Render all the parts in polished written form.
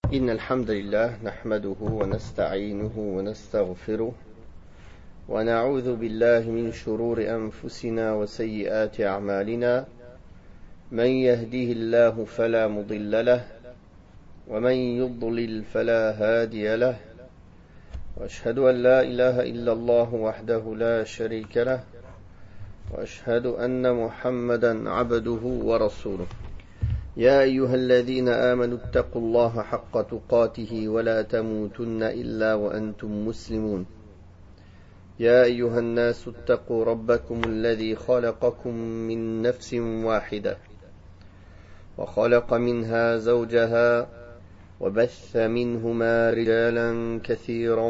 إن الحمد لله نحمده ونستعينه ونستغفره ونعوذ بالله من شرور أنفسنا وسيئات أعمالنا من يهديه الله فلا مضل له ومن يضلل فلا هادي له وأشهد أن لا إله إلا الله وحده لا شريك له وأشهد أن محمدا عبده ورسوله يا أيها الذين آمنوا اتقوا الله حق تقاته ولا تموتن إلا وأنتم مسلمون يا أيها الناس اتقوا ربكم الذي خلقكم من نفس واحدة وخلق منها زوجها وبث منهما رجالا كثيرا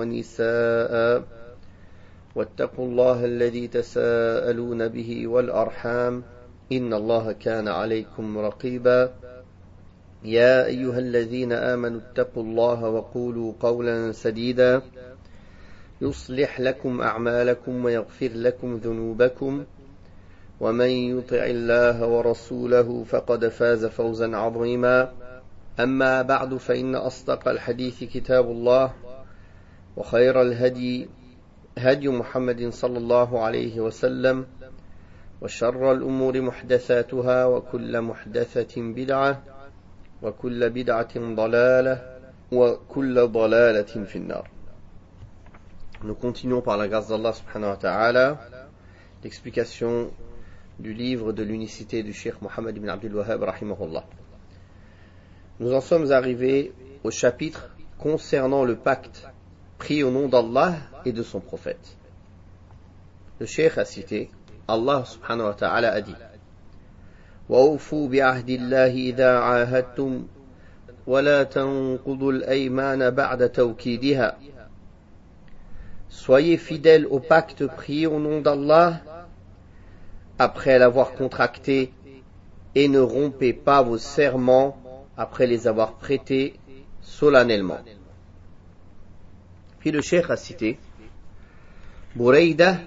ونساء واتقوا الله الذي تساءلون به والأرحام إن الله كان عليكم رقيبا يا أيها الذين آمنوا اتقوا الله وقولوا قولا سديدا يصلح لكم أعمالكم ويغفر لكم ذنوبكم ومن يطع الله ورسوله فقد فاز فوزا عظيما أما بعد فإن أصدق الحديث كتاب الله وخير الهدي هدي محمد صلى الله عليه وسلم وشر الأمور محدثاتها وكل محدثة بدعة وكل بدعة ضلالة وكل ضلالة في النار. Nous continuons par la grâce d'Allah subhanahu wa ta'ala l'explication du livre de l'unicité du Cheikh Mohammed ibn Abdul Wahhab rahimahullah. Nous en sommes arrivés au chapitre concernant le pacte pris au nom d'Allah et de son prophète. Le Cheikh a cité Allah subhanahu wa ta'ala a dit وَأَوْفُوا بِعَهْدِ اللَّهِ إِذَا عَاهَدتُّمْ وَلَا تَنقُضُوا الْأَيْمَانَ بَعْدَ تَوْكِيدِهَا. Soyez fidèles au pacte pris au nom d'Allah après l'avoir contracté et ne rompez pas vos serments après les avoir prêtés solennellement. Puis le cheikh a cité Bouraïda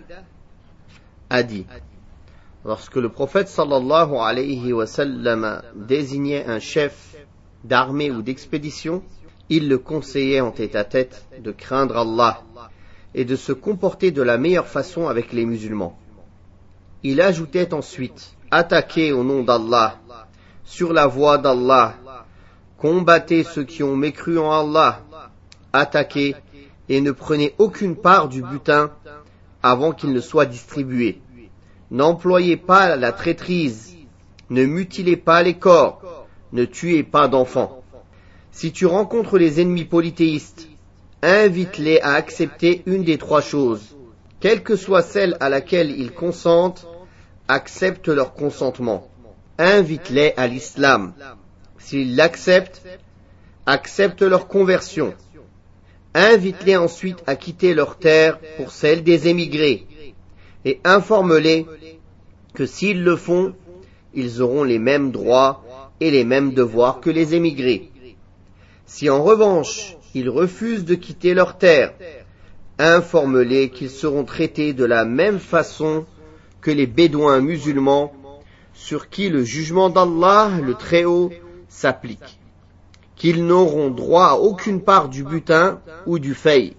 a dit lorsque le prophète sallallahu alayhi wa sallam désignait un chef d'armée ou d'expédition, il le conseillait en tête-à-tête de craindre Allah et de se comporter de la meilleure façon avec les musulmans. Il ajoutait ensuite attaquez au nom d'Allah, sur la voie d'Allah, combattez ceux qui ont mécru en Allah, attaquez et ne prenez aucune part du butin avant qu'il ne soit distribué. N'employez pas la traîtrise, ne mutilez pas les corps, ne tuez pas d'enfants. Si tu rencontres les ennemis polythéistes, invite-les à accepter une des trois choses. Quelle que soit celle à laquelle ils consentent, accepte leur consentement. Invite-les à l'islam. S'ils l'acceptent, accepte leur conversion. Invite-les ensuite à quitter leur terre pour celle des émigrés et informe-les que s'ils le font, ils auront les mêmes droits et les mêmes devoirs que les émigrés. Si en revanche, ils refusent de quitter leur terre, informe-les qu'ils seront traités de la même façon que les bédouins musulmans sur qui le jugement d'Allah, le Très-Haut, s'applique. Qu'ils n'auront droit à aucune part du butin ou du fay,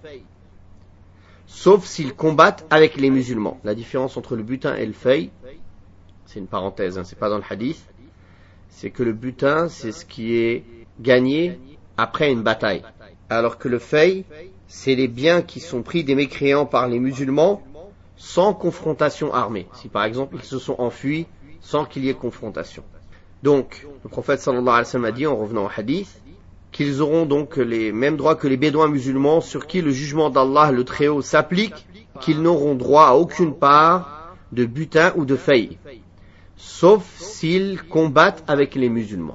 sauf s'ils combattent avec les musulmans. La différence entre le butin et le fay, c'est une parenthèse, c'est pas dans le hadith, c'est que le butin, c'est ce qui est gagné après une bataille, alors que le fay, c'est les biens qui sont pris des mécréants par les musulmans sans confrontation armée. Si par exemple ils se sont enfuis sans qu'il y ait confrontation. Donc, le prophète sallallahu alayhi wa sallam a dit, en revenant au hadith, qu'ils auront donc les mêmes droits que les bédouins musulmans sur qui le jugement d'Allah le Très-Haut s'applique, qu'ils n'auront droit à aucune part de butin ou de fay, sauf s'ils combattent avec les musulmans.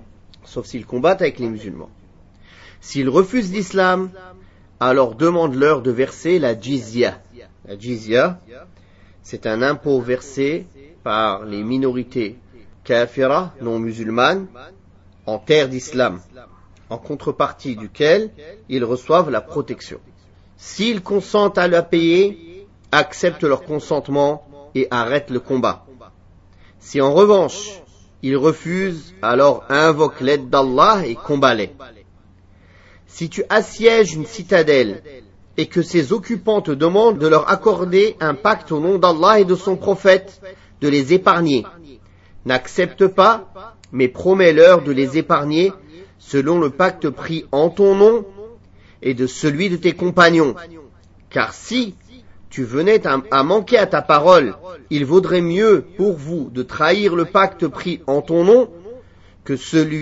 S'ils refusent l'islam, alors demande-leur de verser la jizya. La jizya, c'est un impôt versé par les minorités kafira, non musulmanes, en terre d'islam, en contrepartie duquel ils reçoivent la protection. S'ils consentent à la payer, acceptent leur consentement et arrêtent le combat. Si en revanche, ils refusent, alors invoque l'aide d'Allah et combat-les. Si tu assièges une citadelle et que ses occupants te demandent de leur accorder un pacte au nom d'Allah et de son prophète, de les épargner, n'accepte pas, mais promets-leur de les épargner selon le pacte pris en ton nom et de celui de tes compagnons. Car si tu venais à manquer à ta parole, il vaudrait mieux pour vous de trahir le pacte pris en ton nom que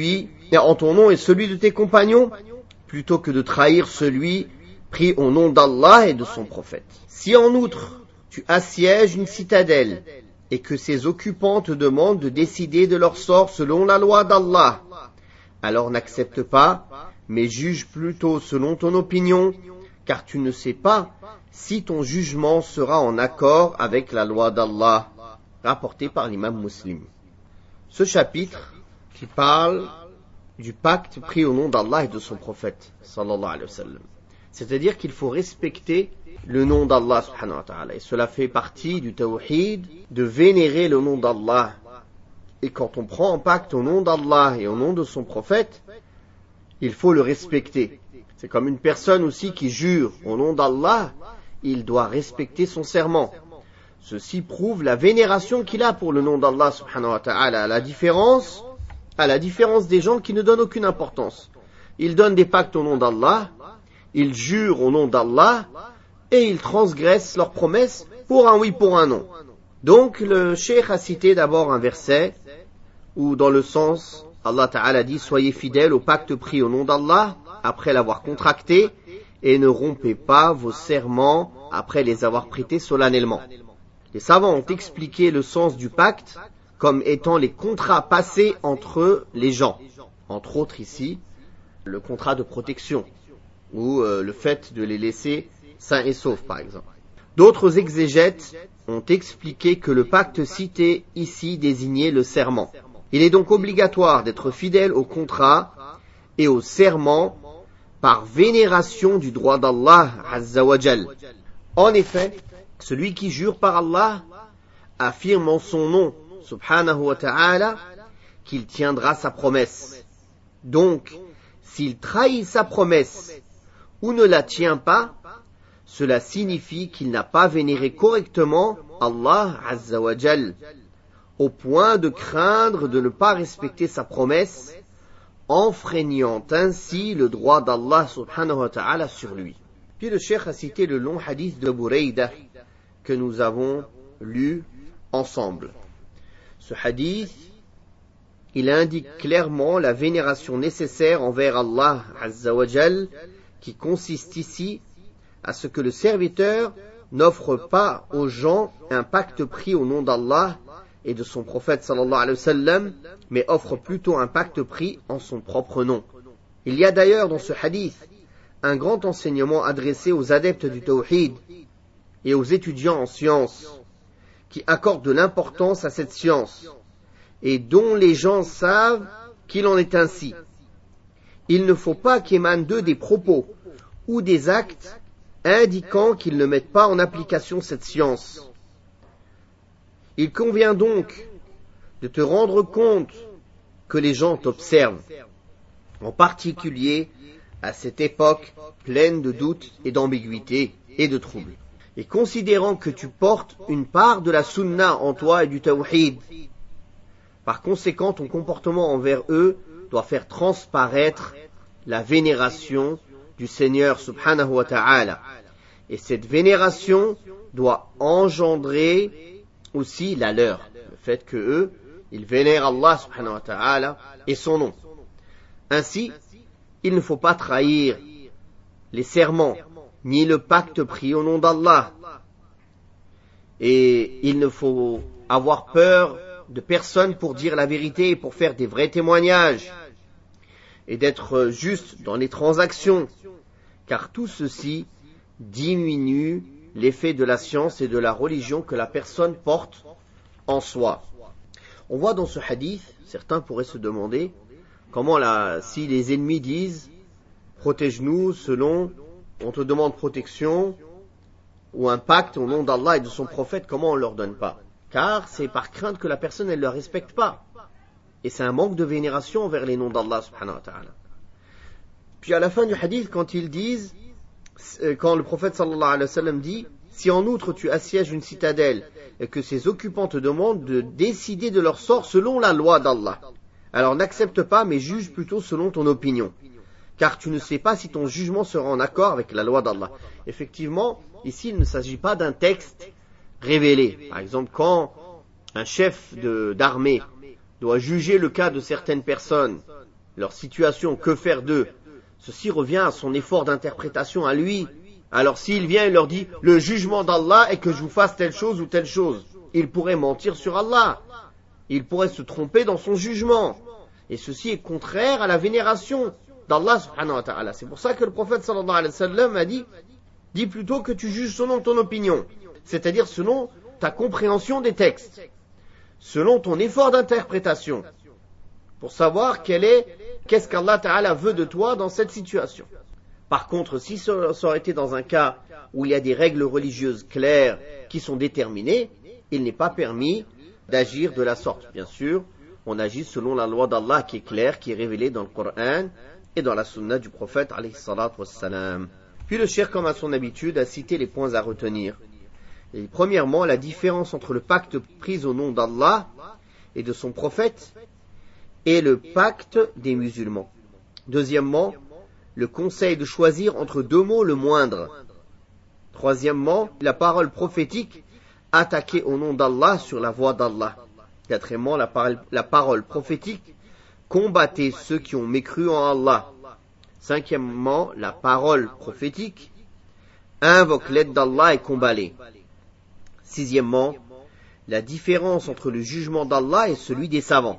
en ton nom et celui de tes compagnons, plutôt que de trahir celui pris au nom d'Allah et de son prophète. Si en outre tu assièges une citadelle et que ses occupants te demandent de décider de leur sort selon la loi d'Allah, alors n'accepte pas, mais juge plutôt selon ton opinion, car tu ne sais pas si ton jugement sera en accord avec la loi d'Allah, rapporté par l'imam Muslim. Ce chapitre qui parle du pacte pris au nom d'Allah et de son prophète, sallallahu alayhi wa sallam. C'est-à-dire qu'il faut respecter le nom d'Allah, subhanahu wa ta'ala. Et cela fait partie du tawhid, de vénérer le nom d'Allah. Et quand on prend un pacte au nom d'Allah et au nom de son prophète, il faut le respecter. C'est comme une personne aussi qui jure au nom d'Allah, il doit respecter son serment. Ceci prouve la vénération qu'il a pour le nom d'Allah, subhanahu wa ta'ala, à la différence des gens qui ne donnent aucune importance. Ils donnent des pactes au nom d'Allah, ils jurent au nom d'Allah, et ils transgressent leurs promesses pour un oui, pour un non. Donc le cheikh a cité d'abord un verset où dans le sens, Allah Ta'ala dit « Soyez fidèles au pacte pris au nom d'Allah après l'avoir contracté et ne rompez pas vos serments après les avoir prêtés solennellement. » Les savants ont expliqué le sens du pacte comme étant les contrats passés entre les gens. Entre autres ici, le contrat de protection ou le fait de les laisser sains et saufs par exemple. D'autres exégètes ont expliqué que le pacte cité ici désignait le serment. Il est donc obligatoire d'être fidèle au contrat et au serment par vénération du droit d'Allah Azza wa Jal. En effet, celui qui jure par Allah affirme en son nom, subhanahu wa ta'ala, qu'il tiendra sa promesse. Donc, s'il trahit sa promesse ou ne la tient pas, cela signifie qu'il n'a pas vénéré correctement Allah Azza wa Jal, au point de craindre de ne pas respecter sa promesse, enfreignant ainsi le droit d'Allah subhanahu wa ta'ala sur lui. Puis le cheikh a cité le long hadith de Burayda que nous avons lu ensemble. Ce hadith, il indique clairement la vénération nécessaire envers Allah Azza wa Jal, qui consiste ici à ce que le serviteur n'offre pas aux gens un pacte pris au nom d'Allah et de son prophète sallallahu alayhi wa sallam, mais offre plutôt un pacte pris en son propre nom. Il y a d'ailleurs dans ce hadith un grand enseignement adressé aux adeptes du tawhid et aux étudiants en sciences, qui accordent de l'importance à cette science et dont les gens savent qu'il en est ainsi. Il ne faut pas qu'émanent d'eux des propos ou des actes indiquant qu'ils ne mettent pas en application cette science. Il convient donc de te rendre compte que les gens t'observent, en particulier à cette époque pleine de doutes et d'ambiguïté et de troubles. Et considérant que tu portes une part de la sunna en toi et du tawhid, par conséquent ton comportement envers eux doit faire transparaître la vénération du Seigneur subhanahu wa ta'ala. Et cette vénération doit engendrer aussi la leur, le fait que eux, ils vénèrent Allah subhanahu wa ta'ala et son nom. Ainsi, il ne faut pas trahir les serments, ni le pacte pris au nom d'Allah. Et il ne faut avoir peur de personne pour dire la vérité et pour faire des vrais témoignages. Et d'être juste dans les transactions, car tout ceci diminue l'effet de la science et de la religion que la personne porte en soi. On voit dans ce hadith, certains pourraient se demander, comment si les ennemis disent « protège-nous selon, on te demande protection » ou un pacte au nom d'Allah et de son prophète, comment on ne leur donne pas? Car c'est par crainte que la personne ne le respecte pas. Et c'est un manque de vénération envers les noms d'Allah subhanahu wa ta'ala. Puis à la fin du hadith, quand le prophète sallallahu alayhi wa sallam dit, si en outre tu assièges une citadelle et que ses occupants te demandent de décider de leur sort selon la loi d'Allah, alors n'accepte pas mais juge plutôt selon ton opinion, car tu ne sais pas si ton jugement sera en accord avec la loi d'Allah. Effectivement, ici il ne s'agit pas d'un texte révélé. Par exemple, quand un chef d'armée doit juger le cas de certaines personnes, leur situation, que faire d'eux, ceci revient à son effort d'interprétation à lui. Alors s'il vient et leur dit « Le jugement d'Allah est que je vous fasse telle chose ou telle chose », il pourrait mentir sur Allah. Il pourrait se tromper dans son jugement. Et ceci est contraire à la vénération d'Allah subhanahu wa ta'ala. C'est pour ça que le prophète sallallahu alayhi wa sallam a dit « Dis plutôt que tu juges selon ton opinion », c'est-à-dire selon ta compréhension des textes, selon ton effort d'interprétation, pour savoir qu'est-ce qu'Allah ta'ala veut de toi dans cette situation. Par contre, si ça aurait été dans un cas où il y a des règles religieuses claires qui sont déterminées, il n'est pas permis d'agir de la sorte. Bien sûr, on agit selon la loi d'Allah qui est claire, qui est révélée dans le Coran et dans la sunna du prophète alayhi salatu wassalam. Puis le cheikh, comme à son habitude, a cité les points à retenir. Et premièrement, la différence entre le pacte pris au nom d'Allah et de son prophète et le pacte des musulmans. Deuxièmement, le conseil de choisir entre deux mots le moindre. Troisièmement, la parole prophétique attaquée au nom d'Allah sur la voie d'Allah. Quatrièmement, la parole prophétique combattait ceux qui ont mécru en Allah. Cinquièmement, la parole prophétique invoque l'aide d'Allah et combat-les. Sixièmement, la différence entre le jugement d'Allah et celui des savants.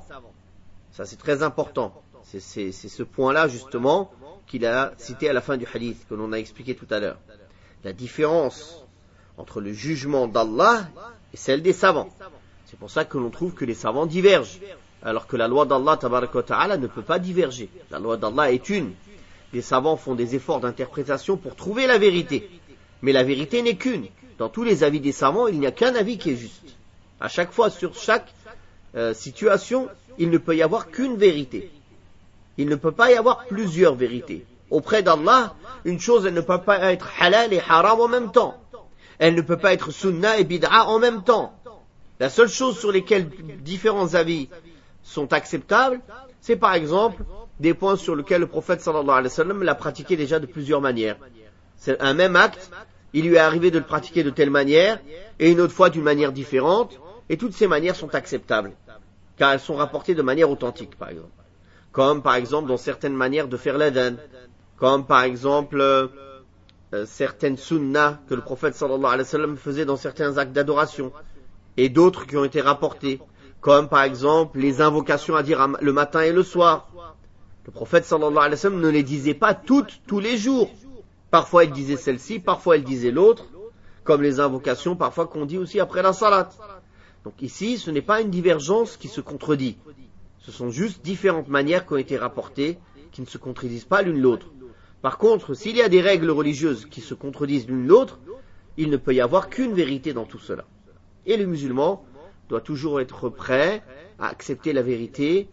Ça c'est très important. C'est ce point-là justement qu'il a cité à la fin du hadith, que l'on a expliqué tout à l'heure. La différence entre le jugement d'Allah et celle des savants. C'est pour ça que l'on trouve que les savants divergent, alors que la loi d'Allah tabaraka wa ta'ala ne peut pas diverger. La loi d'Allah est une. Les savants font des efforts d'interprétation pour trouver la vérité. Mais la vérité n'est qu'une. Dans tous les avis des savants, il n'y a qu'un avis qui est juste. À chaque fois, sur chaque situation, il ne peut y avoir qu'une vérité. Il ne peut pas y avoir plusieurs vérités. Auprès d'Allah, une chose, elle ne peut pas être halal et haram en même temps. Elle ne peut pas être sunnah et bid'a en même temps. La seule chose sur lesquelles différents avis sont acceptables, c'est par exemple des points sur lesquels le prophète sallallahu alayhi wa sallam l'a pratiqué déjà de plusieurs manières. C'est un même acte, il lui est arrivé de le pratiquer de telle manière, et une autre fois d'une manière différente, et toutes ces manières sont acceptables, car elles sont rapportées de manière authentique, par exemple. Comme par exemple dans certaines manières de faire l'adhan, comme par exemple certaines sunnahs que le prophète sallallahu alayhi wa sallam faisait dans certains actes d'adoration, et d'autres qui ont été rapportés, comme par exemple les invocations à dire le matin et le soir. Le prophète sallallahu alayhi wa sallam ne les disait pas toutes, tous les jours. Parfois il disait celle-ci, parfois il disait l'autre, comme les invocations parfois qu'on dit aussi après la salat. Donc ici, ce n'est pas une divergence qui se contredit. Ce sont juste différentes manières qui ont été rapportées, qui ne se contredisent pas l'une l'autre. Par contre, s'il y a des règles religieuses qui se contredisent l'une l'autre, il ne peut y avoir qu'une vérité dans tout cela. Et le musulman doit toujours être prêt à accepter la vérité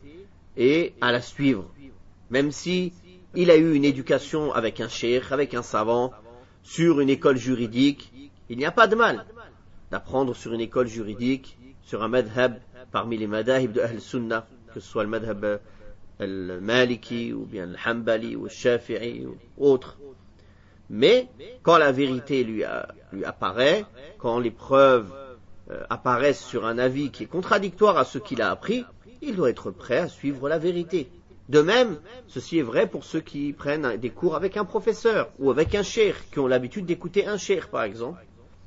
et à la suivre. Même si il a eu une éducation avec un cheikh, avec un savant, sur une école juridique, il n'y a pas de mal d'apprendre sur une école juridique, sur un madhab parmi les madahib de Ahl Sunnah, que ce soit le madhab al-Maliki ou bien al-Hanbali ou al-Shafi'i ou autre. Mais quand la vérité lui apparaît, quand les preuves apparaissent sur un avis qui est contradictoire à ce qu'il a appris, il doit être prêt à suivre la vérité. De même, ceci est vrai pour ceux qui prennent des cours avec un professeur ou avec un cheikh, qui ont l'habitude d'écouter un cheikh par exemple.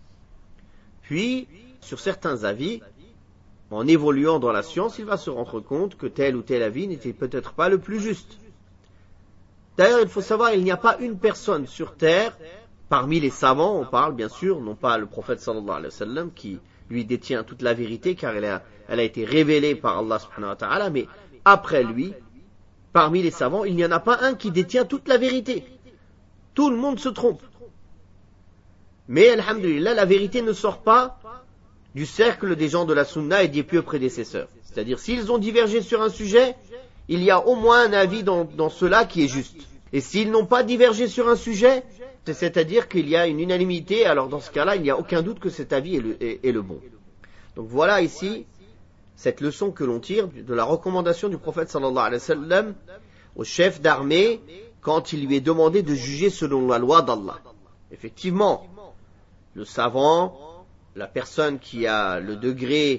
Puis, sur certains avis, en évoluant dans la science, il va se rendre compte que tel ou tel avis n'était peut-être pas le plus juste. D'ailleurs, il faut savoir, il n'y a pas une personne sur terre, parmi les savants, on parle bien sûr, non pas le prophète sallallahu alayhi wa sallam, qui lui détient toute la vérité, car elle a été révélée par Allah subhanahu wa ta'ala, mais après lui, parmi les savants, il n'y en a pas un qui détient toute la vérité. Tout le monde se trompe. Mais, alhamdulillah, la vérité ne sort pas du cercle des gens de la sunna et des pieux prédécesseurs. C'est-à-dire, s'ils ont divergé sur un sujet, il y a au moins un avis dans cela qui est juste. Et s'ils n'ont pas divergé sur un sujet, c'est-à-dire qu'il y a une unanimité, alors dans ce cas-là, il n'y a aucun doute que cet avis est le bon. Donc voilà ici cette leçon que l'on tire de la recommandation du prophète sallallahu alayhi wa sallam au chef d'armée quand il lui est demandé de juger selon la loi d'Allah. Effectivement, le savant, la personne qui a le degré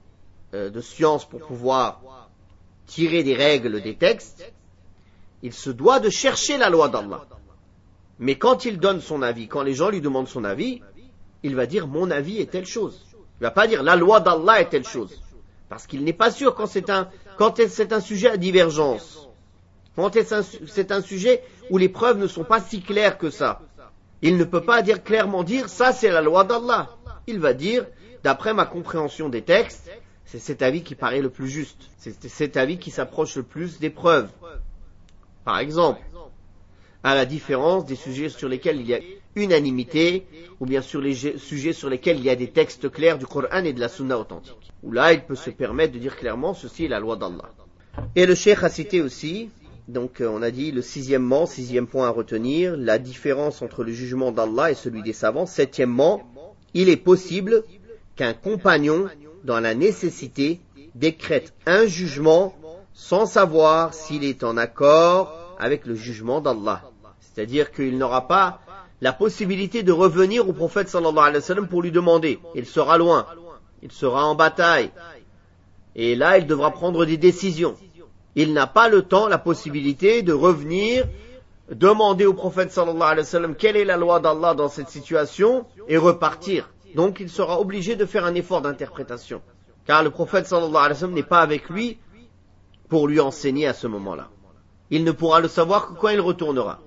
de science pour pouvoir tirer des règles des textes, il se doit de chercher la loi d'Allah. Mais quand il donne son avis, quand les gens lui demandent son avis, il va dire mon avis est telle chose. Il ne va pas dire la loi d'Allah est telle chose. Parce qu'il n'est pas sûr quand c'est un sujet à divergence. Quand c'est un sujet où les preuves ne sont pas si claires que ça. Il ne peut pas clairement dire ça c'est la loi d'Allah. Il va dire d'après ma compréhension des textes, c'est cet avis qui paraît le plus juste. C'est cet avis qui s'approche le plus des preuves. Par exemple, à la différence des sujets sur lesquels il y a unanimité, ou bien sur les sujets sur lesquels il y a des textes clairs du Coran et de la Sunna authentique. Où là, il peut se permettre de dire clairement, ceci est la loi d'Allah. Et le cheikh a cité aussi, donc on a dit le sixième point à retenir, la différence entre le jugement d'Allah et celui des savants. Septièmement, il est possible qu'un compagnon, dans la nécessité, décrète un jugement sans savoir s'il est en accord avec le jugement d'Allah. C'est-à-dire qu'il n'aura pas la possibilité de revenir au prophète sallallahu alayhi wa sallam pour lui demander. Il sera loin, il sera en bataille, et là il devra prendre des décisions. Il n'a pas le temps, la possibilité de revenir, demander au prophète sallallahu alayhi wa sallam quelle est la loi d'Allah dans cette situation et repartir. Donc il sera obligé de faire un effort d'interprétation. Car le prophète sallallahu alayhi wa sallam n'est pas avec lui pour lui enseigner à ce moment-là. Il ne pourra le savoir que quand il retournera.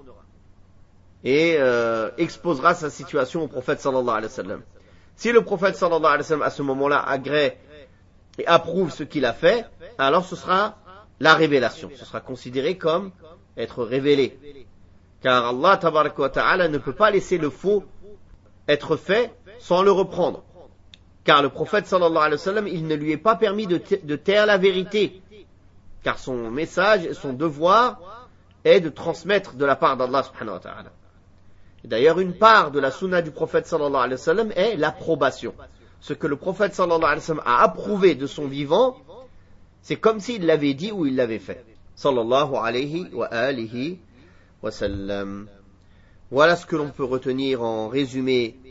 Et exposera sa situation au prophète sallallahu alayhi wa sallam. Si le prophète sallallahu alayhi wa sallam à ce moment-là agrée et approuve ce qu'il a fait, alors ce sera la révélation. Ce sera considéré comme être révélé. Car Allah tabaraka wa ta'ala ne peut pas laisser le faux être fait sans le reprendre. Car le prophète sallallahu alayhi wa sallam, il ne lui est pas permis de taire la vérité. Car son message et son devoir est de transmettre de la part d'Allah subhanahu wa ta'ala. D'ailleurs, une part de la sunna du prophète sallallahu alayhi wa sallam est l'approbation. Ce que le prophète sallallahu alayhi wa sallam a approuvé de son vivant, c'est comme s'il l'avait dit ou il l'avait fait. Sallallahu alayhi wa alihi wa sallam. Voilà ce que l'on peut retenir en résumé